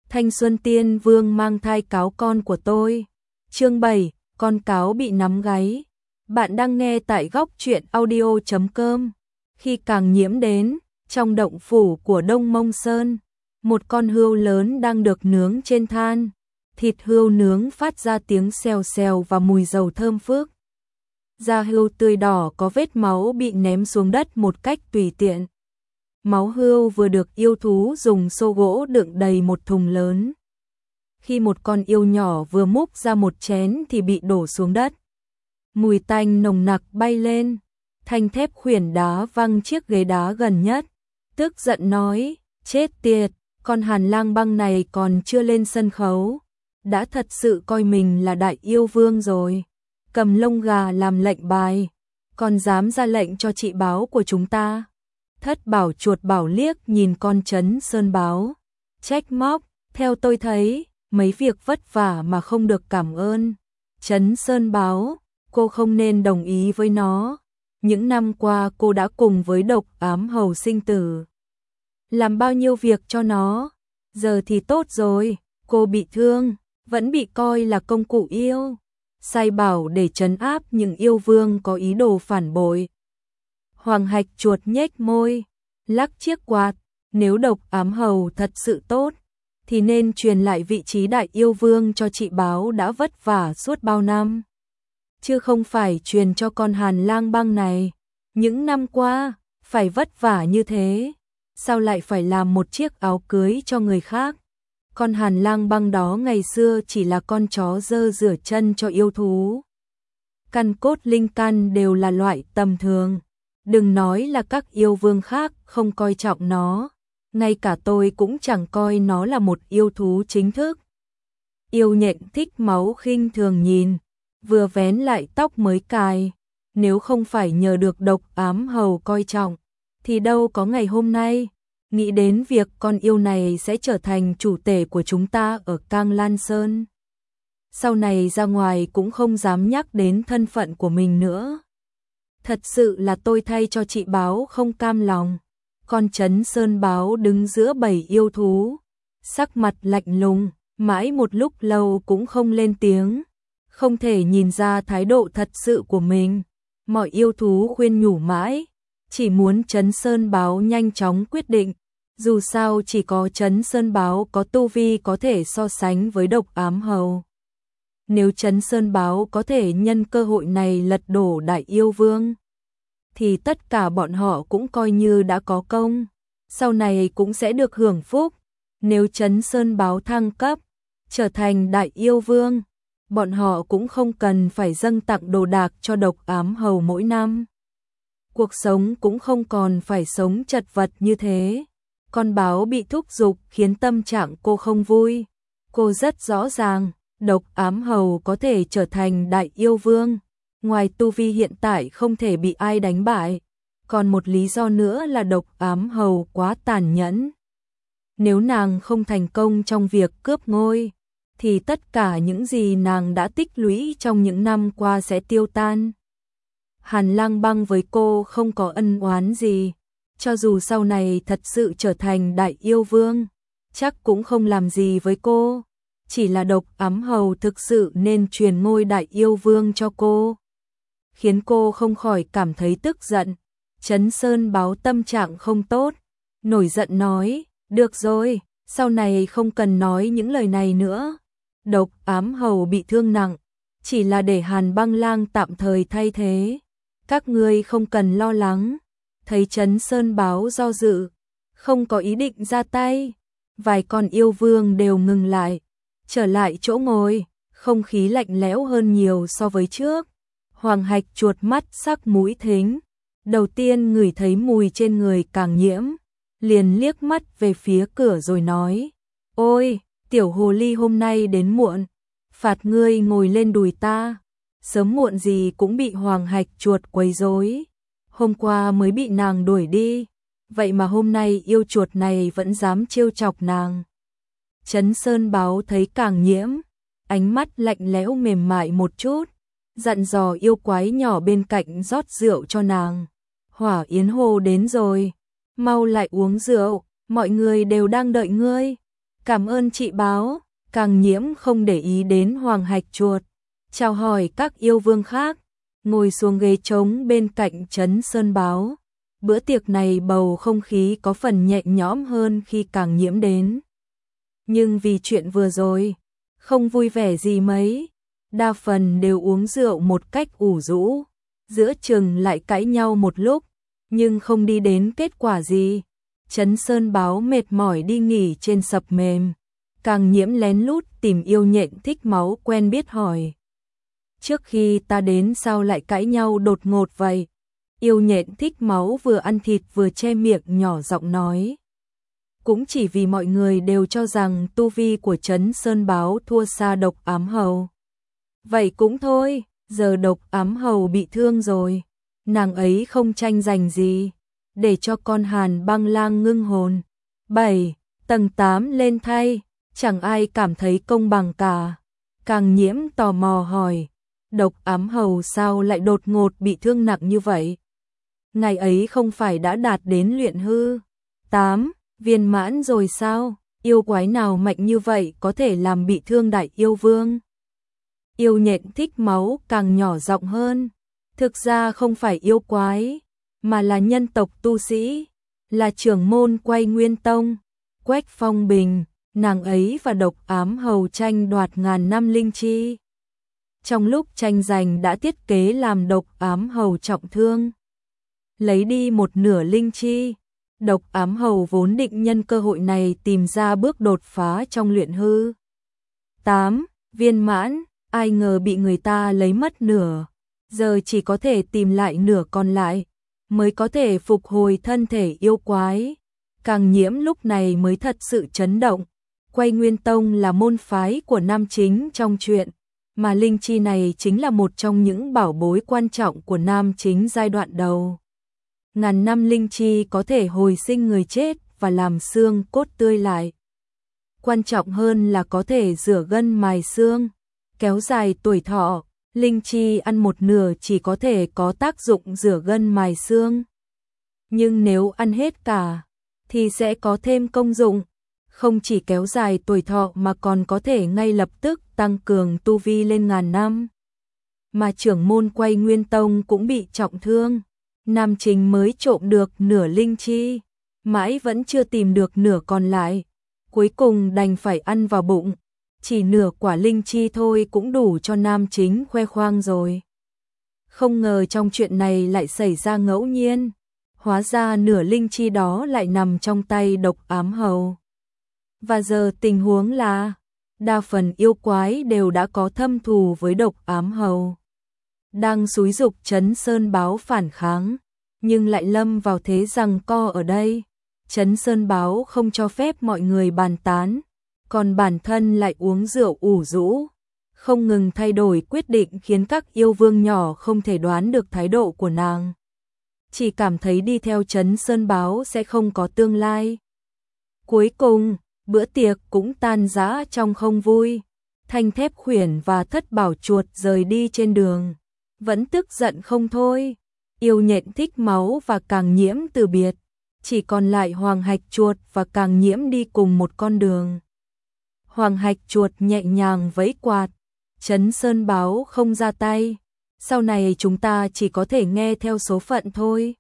Thanh Xuân Tiên Vương mang thai cáo con của tôi. Chương 7, con cáo bị nắm gáy. Bạn đang nghe tại góc truyện audio.com. Khi Càng Nhiễm đến, trong động phủ của Đông Mông Sơn, một con hươu lớn đang được nướng trên than. Thịt hươu nướng phát ra tiếng xèo xèo và mùi dầu thơm phức. Da hươu tươi đỏ có vết máu bị ném xuống đất một cách tùy tiện. Máu hươu vừa được yêu thú dùng xô gỗ đựng đầy một thùng lớn. Khi một con yêu nhỏ vừa múc ra một chén thì bị đổ xuống đất. Mùi tanh nồng nặc bay lên. Thanh Thép khuyển đá văng chiếc ghế đá gần nhất. Tức giận nói, chết tiệt, con Hàn Lang Băng này còn chưa lên sân khấu. Đã thật sự coi mình là đại yêu vương rồi. Cầm lông gà làm lệnh bài. Còn dám ra lệnh cho chị báo của chúng ta. Thất Bảo Chuột Bảo liếc nhìn con Trấn Sơn Báo. Trách móc, theo tôi thấy, mấy việc vất vả mà không được cảm ơn. Trấn Sơn Báo, cô không nên đồng ý với nó. Những năm qua cô đã cùng với Độc Ám Hầu sinh tử. Làm bao nhiêu việc cho nó. Giờ thì tốt rồi, cô bị thương, vẫn bị coi là công cụ yêu. Sai bảo để trấn áp những yêu vương có ý đồ phản bội. Hoàng Hạch Chuột nhếch môi, lắc chiếc quạt, nếu Độc Ám Hầu thật sự tốt, thì nên truyền lại vị trí đại yêu vương cho chị báo đã vất vả suốt bao năm. Chứ không phải truyền cho con Hàn Lang Băng này. Những năm qua, phải vất vả như thế, sao lại phải làm một chiếc áo cưới cho người khác? Con Hàn Lang Băng đó ngày xưa chỉ là con chó dơ rửa chân cho yêu thú. Căn cốt linh căn đều là loại tầm thường. Đừng nói là các yêu vương khác không coi trọng nó, ngay cả tôi cũng chẳng coi nó là một yêu thú chính thức. Yêu nhện thích máu khinh thường nhìn, vừa vén lại tóc mới cài, nếu không phải nhờ được Độc Ám Hầu coi trọng, thì đâu có ngày hôm nay. Nghĩ đến việc con yêu này sẽ trở thành chủ tể của chúng ta ở Cang Lan Sơn. Sau này ra ngoài cũng không dám nhắc đến thân phận của mình nữa. Thật sự là tôi thay cho chị báo không cam lòng. Con Trấn Sơn Báo đứng giữa bầy yêu thú, sắc mặt lạnh lùng, mãi một lúc lâu cũng không lên tiếng. Không thể nhìn ra thái độ thật sự của mình. Mọi yêu thú khuyên nhủ mãi, chỉ muốn Trấn Sơn Báo nhanh chóng quyết định. Dù sao chỉ có Trấn Sơn Báo có tu vi có thể so sánh với Độc Ám Hầu. Nếu Trấn Sơn Báo có thể nhân cơ hội này lật đổ đại yêu vương, thì tất cả bọn họ cũng coi như đã có công, sau này cũng sẽ được hưởng phúc. Nếu Trấn Sơn Báo thăng cấp, trở thành đại yêu vương, bọn họ cũng không cần phải dâng tặng đồ đạc cho Độc Ám Hầu mỗi năm. Cuộc sống cũng không còn phải sống chật vật như thế. Con báo bị thúc giục khiến tâm trạng cô không vui. Cô rất rõ ràng, Độc Ám Hầu có thể trở thành đại yêu vương. Ngoài tu vi hiện tại không thể bị ai đánh bại, còn một lý do nữa là Độc Ám Hầu quá tàn nhẫn. Nếu nàng không thành công trong việc cướp ngôi, thì tất cả những gì nàng đã tích lũy trong những năm qua sẽ tiêu tan. Hàn Lang Băng với cô không có ân oán gì, cho dù sau này thật sự trở thành đại yêu vương, chắc cũng không làm gì với cô. Chỉ là Độc Ám Hầu thực sự nên truyền ngôi đại yêu vương cho cô, khiến cô không khỏi cảm thấy tức giận. Trấn Sơn Báo tâm trạng không tốt, nổi giận nói, được rồi, sau này không cần nói những lời này nữa. Độc Ám Hầu bị thương nặng, chỉ là để Hàn Băng Lang tạm thời thay thế. Các ngươi không cần lo lắng. Thấy Trấn Sơn Báo do dự, không có ý định ra tay, vài con yêu vương đều ngừng lại, trở lại chỗ ngồi, không khí lạnh lẽo hơn nhiều so với trước. Hoàng Hạch Chuột mắt sắc mũi thính, đầu tiên ngửi thấy mùi trên người Càng Nhiễm, liền liếc mắt về phía cửa rồi nói, ôi, tiểu hồ ly hôm nay đến muộn, phạt ngươi ngồi lên đùi ta. Sớm muộn gì cũng bị Hoàng Hạch Chuột quấy rối. Hôm qua mới bị nàng đuổi đi, vậy mà hôm nay yêu chuột này vẫn dám trêu chọc nàng. Trấn Sơn Báo thấy Càng Nhiễm, ánh mắt lạnh lẽo mềm mại một chút, dặn dò yêu quái nhỏ bên cạnh rót rượu cho nàng. Hỏa Yến Hồ đến rồi, mau lại uống rượu, mọi người đều đang đợi ngươi. Cảm ơn chị báo. Càng Nhiễm không để ý đến Hoàng Hạch Chuột, chào hỏi các yêu vương khác, ngồi xuống ghế trống bên cạnh Trấn Sơn Báo. Bữa tiệc này bầu không khí có phần nhẹ nhõm hơn khi Càng Nhiễm đến. Nhưng vì chuyện vừa rồi, không vui vẻ gì mấy, đa phần đều uống rượu một cách ủ rũ, giữa chừng lại cãi nhau một lúc, nhưng không đi đến kết quả gì. Trấn Sơn Báo mệt mỏi đi nghỉ trên sập mềm. Càng Nhiễm lén lút tìm Yêu Nhện Thích Máu quen biết hỏi. Trước khi ta đến sao lại cãi nhau đột ngột vậy? Yêu Nhện Thích Máu vừa ăn thịt vừa che miệng nhỏ giọng nói. Cũng chỉ vì mọi người đều cho rằng tu vi của Trấn Sơn Báo thua xa Độc Ám Hầu. Vậy cũng thôi, giờ Độc Ám Hầu bị thương rồi, nàng ấy không tranh giành gì, để cho con Hàn Băng Lang ngưng hồn. 7. Tầng 8 lên thay, chẳng ai cảm thấy công bằng cả. Càng Nhiễm tò mò hỏi, Độc Ám Hầu sao lại đột ngột bị thương nặng như vậy? Ngày ấy không phải đã đạt đến luyện hư 8 viên mãn rồi sao? Yêu quái nào mạnh như vậy có thể làm bị thương đại yêu vương? Yêu Nhện Thích Máu càng nhỏ giọng hơn. Thực ra không phải yêu quái, mà là nhân tộc tu sĩ, là trưởng môn Quay Nguyên Tông, Quách Phong Bình, nàng ấy và Độc Ám Hầu tranh đoạt ngàn năm linh chi. Trong lúc tranh giành đã thiết kế làm Độc Ám Hầu trọng thương, lấy đi một nửa linh chi. Độc Ám Hầu vốn định nhân cơ hội này tìm ra bước đột phá trong luyện hư 8 viên mãn, ai ngờ bị người ta lấy mất nửa, giờ chỉ có thể tìm lại nửa còn lại, mới có thể phục hồi thân thể yêu quái. Càng Nhiễm lúc này mới thật sự chấn động. Quay Nguyên Tông là môn phái của nam chính trong truyện, mà linh chi này chính là một trong những bảo bối quan trọng của nam chính giai đoạn đầu. Ngàn năm linh chi có thể hồi sinh người chết và làm xương cốt tươi lại. Quan trọng hơn là có thể rửa gân mài xương, kéo dài tuổi thọ. Linh chi ăn một nửa chỉ có thể có tác dụng rửa gân mài xương, nhưng nếu ăn hết cả thì sẽ có thêm công dụng, không chỉ kéo dài tuổi thọ mà còn có thể ngay lập tức tăng cường tu vi lên ngàn năm. Mà trưởng môn Quay Nguyên Tông cũng bị trọng thương, nam chính mới trộm được nửa linh chi, mãi vẫn chưa tìm được nửa còn lại, cuối cùng đành phải ăn vào bụng. Chỉ nửa quả linh chi thôi cũng đủ cho nam chính khoe khoang rồi. Không ngờ trong chuyện này lại xảy ra ngẫu nhiên, hóa ra nửa linh chi đó lại nằm trong tay Độc Ám Hầu. Và giờ tình huống là, đa phần yêu quái đều đã có thâm thù với Độc Ám Hầu, đang xúi giục Trấn Sơn Báo phản kháng, nhưng lại lâm vào thế giằng co ở đây. Trấn Sơn Báo không cho phép mọi người bàn tán, còn bản thân lại uống rượu ủ rũ, không ngừng thay đổi quyết định khiến các yêu vương nhỏ không thể đoán được thái độ của nàng. Chỉ cảm thấy đi theo Trấn Sơn Báo sẽ không có tương lai. Cuối cùng, bữa tiệc cũng tan rã trong không vui. Thanh Thép Khuyển và Thất Bảo Chuột rời đi trên đường, vẫn tức giận không thôi. Yêu Nhện Thích Máu và Càng Nhiễm từ biệt, chỉ còn lại Hoàng Hạch Chuột và Càng Nhiễm đi cùng một con đường. Hoàng Hạch Chuột nhẹ nhàng vẫy quạt, Trấn Sơn Báo không ra tay, sau này chúng ta chỉ có thể nghe theo số phận thôi.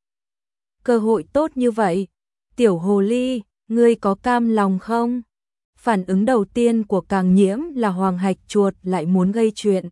Cơ hội tốt như vậy, tiểu hồ ly, ngươi có cam lòng không? Phản ứng đầu tiên của Càng Nhiễm là Hoàng Hạch Chuột lại muốn gây chuyện,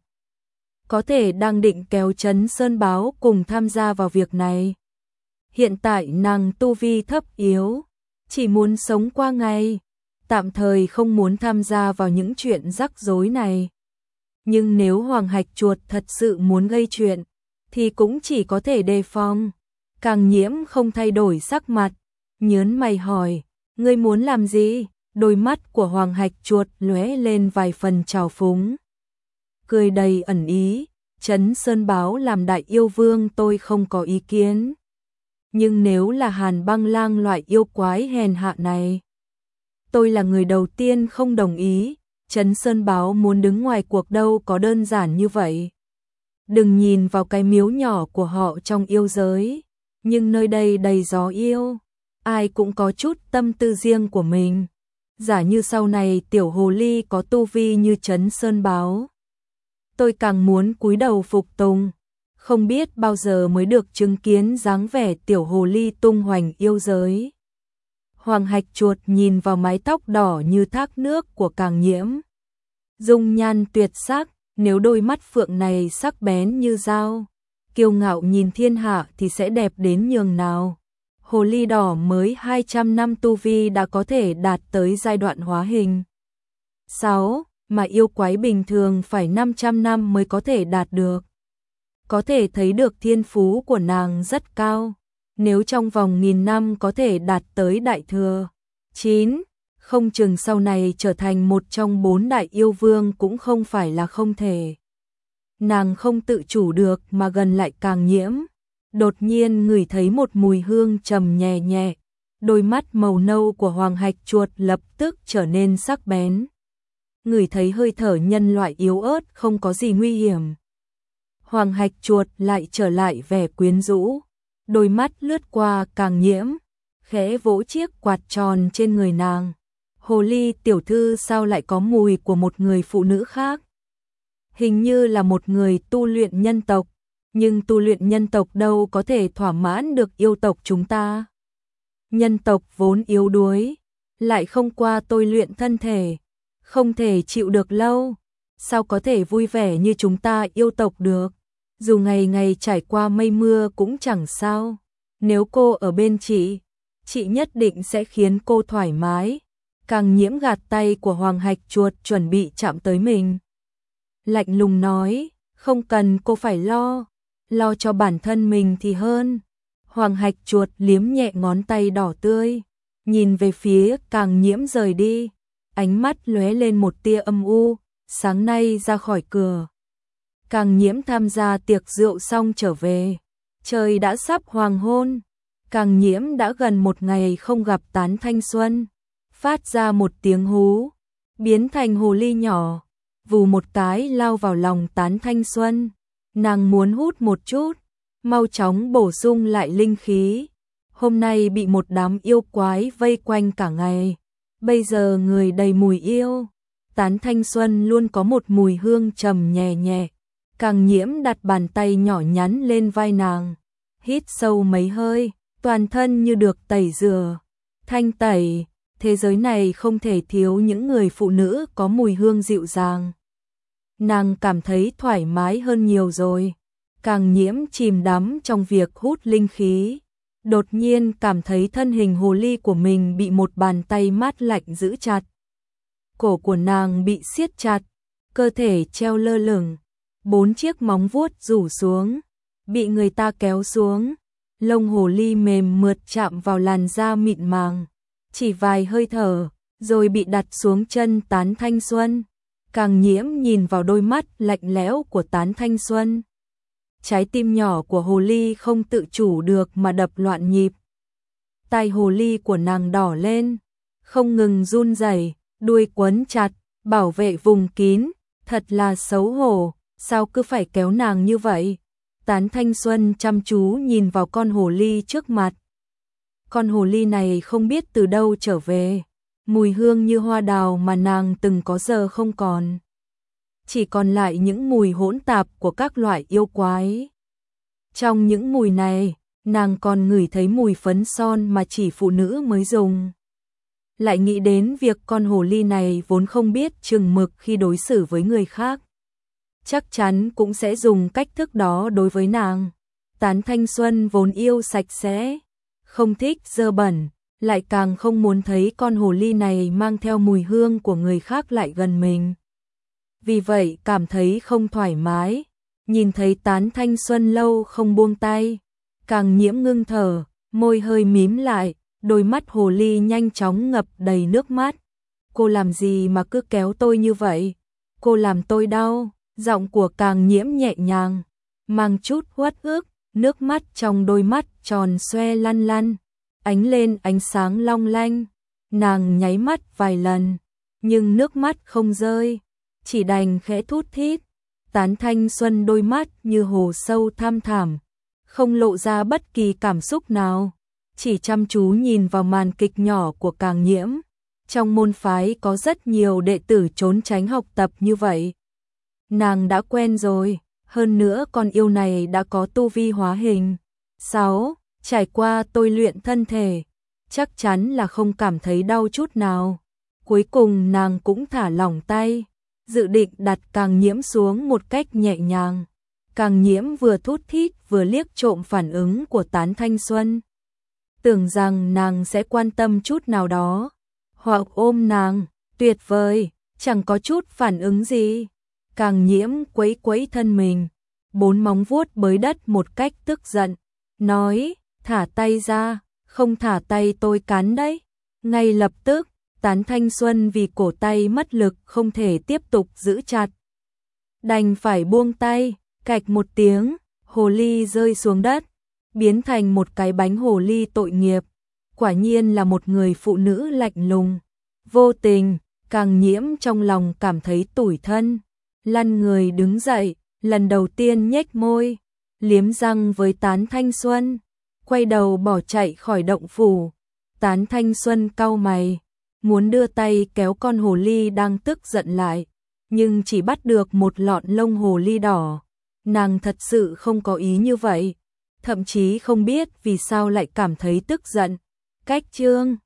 có thể đang định kéo Trấn Sơn Báo cùng tham gia vào việc này. Hiện tại nàng tu vi thấp yếu, chỉ muốn sống qua ngày, tạm thời không muốn tham gia vào những chuyện rắc rối này. Nhưng nếu Hoàng Hạch Chuột thật sự muốn gây chuyện, thì cũng chỉ có thể đề phòng. Càng Nhiễm không thay đổi sắc mặt, nhớn mày hỏi, ngươi muốn làm gì? Đôi mắt của Hoàng Hạch Chuột lóe lên vài phần trào phúng, cười đầy ẩn ý. Trấn Sơn Báo làm đại yêu vương tôi không có ý kiến, nhưng nếu là Hàn Băng Lang loại yêu quái hèn hạ này, tôi là người đầu tiên không đồng ý. Trấn Sơn Báo muốn đứng ngoài cuộc đâu có đơn giản như vậy. Đừng nhìn vào cái miếu nhỏ của họ trong yêu giới, nhưng nơi đây đầy gió yêu, ai cũng có chút tâm tư riêng của mình. giả như sau này tiểu hồ ly có tu vi như Trấn Sơn Báo, tôi càng muốn cúi đầu phục tùng, không biết bao giờ mới được chứng kiến dáng vẻ tiểu hồ ly tung hoành yêu giới. Hoàng Hạch Chuột nhìn vào mái tóc đỏ như thác nước của Càng Nhiễm, dung nhan tuyệt sắc, nếu đôi mắt phượng này sắc bén như dao, kiêu ngạo nhìn thiên hạ thì sẽ đẹp đến nhường nào. Hồ ly đỏ mới 200 năm tu vi đã có thể đạt tới giai đoạn hóa hình 6, mà yêu quái bình thường phải 500 năm mới có thể đạt được. Có thể thấy được thiên phú của nàng rất cao, nếu trong vòng 1000 năm có thể đạt tới đại thừa 9, không chừng sau này trở thành một trong 4 đại yêu vương cũng không phải là không thể. Nàng không tự chủ được mà gần lại Càng Nhiễm, đột nhiên ngửi thấy một mùi hương trầm nhẹ nhẹ, đôi mắt màu nâu của Hoàng Hạch Chuột lập tức trở nên sắc bén. Ngửi thấy hơi thở nhân loại yếu ớt không có gì nguy hiểm. Hoàng Hạch Chuột lại trở lại vẻ quyến rũ, đôi mắt lướt qua Càng Nhiễm, khẽ vỗ chiếc quạt tròn trên người nàng. Hồ ly tiểu thư sao lại có mùi của một người phụ nữ khác? Hình như là một người tu luyện nhân tộc, nhưng tu luyện nhân tộc đâu có thể thỏa mãn được yêu tộc chúng ta. Nhân tộc vốn yếu đuối, lại không qua tôi luyện thân thể, không thể chịu được lâu, sao có thể vui vẻ như chúng ta yêu tộc được? Dù ngày ngày trải qua mây mưa cũng chẳng sao. Nếu cô ở bên chị nhất định sẽ khiến cô thoải mái. Càng Nhiễm gạt tay của Hoàng Hạch Chuột chuẩn bị chạm tới mình, lạnh lùng nói, không cần cô phải lo cho bản thân mình thì hơn. Hoàng Hạch Chuột liếm nhẹ ngón tay đỏ tươi, nhìn về phía Càng Nhiễm rời đi, ánh mắt lóe lên một tia âm u. Sáng nay ra khỏi cửa, Càng Nhiễm tham gia tiệc rượu xong trở về, trời đã sắp hoàng hôn. Càng Nhiễm đã gần một ngày không gặp Tán Thanh Xuân, phát ra một tiếng hú, biến thành hồ ly nhỏ, vù một cái lao vào lòng Tán Thanh Xuân. Nàng muốn hút một chút, mau chóng bổ sung lại linh khí. Hôm nay bị một đám yêu quái vây quanh cả ngày, bây giờ người đầy mùi yêu. Tán Thanh Xuân luôn có một mùi hương trầm nhẹ nhẹ. Càng Nhiễm đặt bàn tay nhỏ nhắn lên vai nàng, hít sâu mấy hơi, toàn thân như được tẩy rửa, thanh tẩy. Thế giới này không thể thiếu những người phụ nữ có mùi hương dịu dàng. Nàng cảm thấy thoải mái hơn nhiều rồi. Càng Nhiễm chìm đắm trong việc hút linh khí, đột nhiên cảm thấy thân hình hồ ly của mình bị một bàn tay mát lạnh giữ chặt. Cổ của nàng bị siết chặt, cơ thể treo lơ lửng, 4 chiếc móng vuốt rủ xuống, bị người ta kéo xuống. Lông hồ ly mềm mượt chạm vào làn da mịn màng, chỉ vài hơi thở, rồi bị đặt xuống chân Tán Thanh Xuân. Càng Nhiễm nhìn vào đôi mắt lạnh lẽo của Tán Thanh Xuân. Trái tim nhỏ của hồ ly không tự chủ được mà đập loạn nhịp. Tai hồ ly của nàng đỏ lên, không ngừng run rẩy, đuôi quấn chặt, bảo vệ vùng kín, thật là xấu hổ, sao cứ phải kéo nàng như vậy? Tán Thanh Xuân chăm chú nhìn vào con hồ ly trước mặt. Con hồ ly này không biết từ đâu trở về, mùi hương như hoa đào mà nàng từng có giờ không còn. Chỉ còn lại những mùi hỗn tạp của các loại yêu quái. Trong những mùi này, nàng còn ngửi thấy mùi phấn son mà chỉ phụ nữ mới dùng. Lại nghĩ đến việc con hồ ly này vốn không biết chừng mực khi đối xử với người khác, chắc chắn cũng sẽ dùng cách thức đó đối với nàng. Tán Thanh Xuân vốn yêu sạch sẽ, không thích dơ bẩn, lại càng không muốn thấy con hồ ly này mang theo mùi hương của người khác lại gần mình. Vì vậy cảm thấy không thoải mái, nhìn thấy Tán Thanh Xuân lâu không buông tay, Càng Nhiễm ngưng thở, môi hơi mím lại, đôi mắt hồ ly nhanh chóng ngập đầy nước mắt. Cô làm gì mà cứ kéo tôi như vậy? Cô làm tôi đau. Giọng của Càng Nhiễm nhẹ nhàng, mang chút uất ức, nước mắt trong đôi mắt tròn xoe lăn lăn, ánh lên ánh sáng long lanh. Nàng nháy mắt vài lần, nhưng nước mắt không rơi, chỉ đành khẽ thút thít. Tán Thanh Xuân đôi mắt như hồ sâu thăm thẳm, không lộ ra bất kỳ cảm xúc nào, chỉ chăm chú nhìn vào màn kịch nhỏ của Càng Nhiễm. trong môn phái có rất nhiều đệ tử trốn tránh học tập như vậy. Nàng đã quen rồi, hơn nữa con yêu này đã có tu vi hóa hình. 6. Trải qua tôi luyện thân thể, chắc chắn là không cảm thấy đau chút nào. Cuối cùng nàng cũng thả lỏng tay, dự định đặt Càng Nhiễm xuống một cách nhẹ nhàng. Càng Nhiễm vừa thút thít vừa liếc trộm phản ứng của Tán Thanh Xuân. Tưởng rằng nàng sẽ quan tâm chút nào đó, hoặc ôm nàng, tuyệt vời, chẳng có chút phản ứng gì. Càng Nhiễm quấy quấy thân mình, 4 móng vuốt bới đất một cách tức giận, nói, thả tay ra, không thả tay tôi cắn đấy. Ngay lập tức, Tán Thanh Xuân vì cổ tay mất lực không thể tiếp tục giữ chặt. Đành phải buông tay, cạch một tiếng, hồ ly rơi xuống đất, biến thành một cái bánh hồ ly tội nghiệp. Quả nhiên là một người phụ nữ lạnh lùng, vô tình. Càng Nhiễm trong lòng cảm thấy tủi thân, lăn người đứng dậy, lần đầu tiên nhếch môi, liếm răng với Tán Thanh Xuân, quay đầu bỏ chạy khỏi động phủ. Tán Thanh Xuân cau mày, muốn đưa tay kéo con hồ ly đang tức giận lại, nhưng chỉ bắt được một lọn lông hồ ly đỏ. Nàng thật sự không có ý như vậy, thậm chí không biết vì sao lại cảm thấy tức giận. Cách chương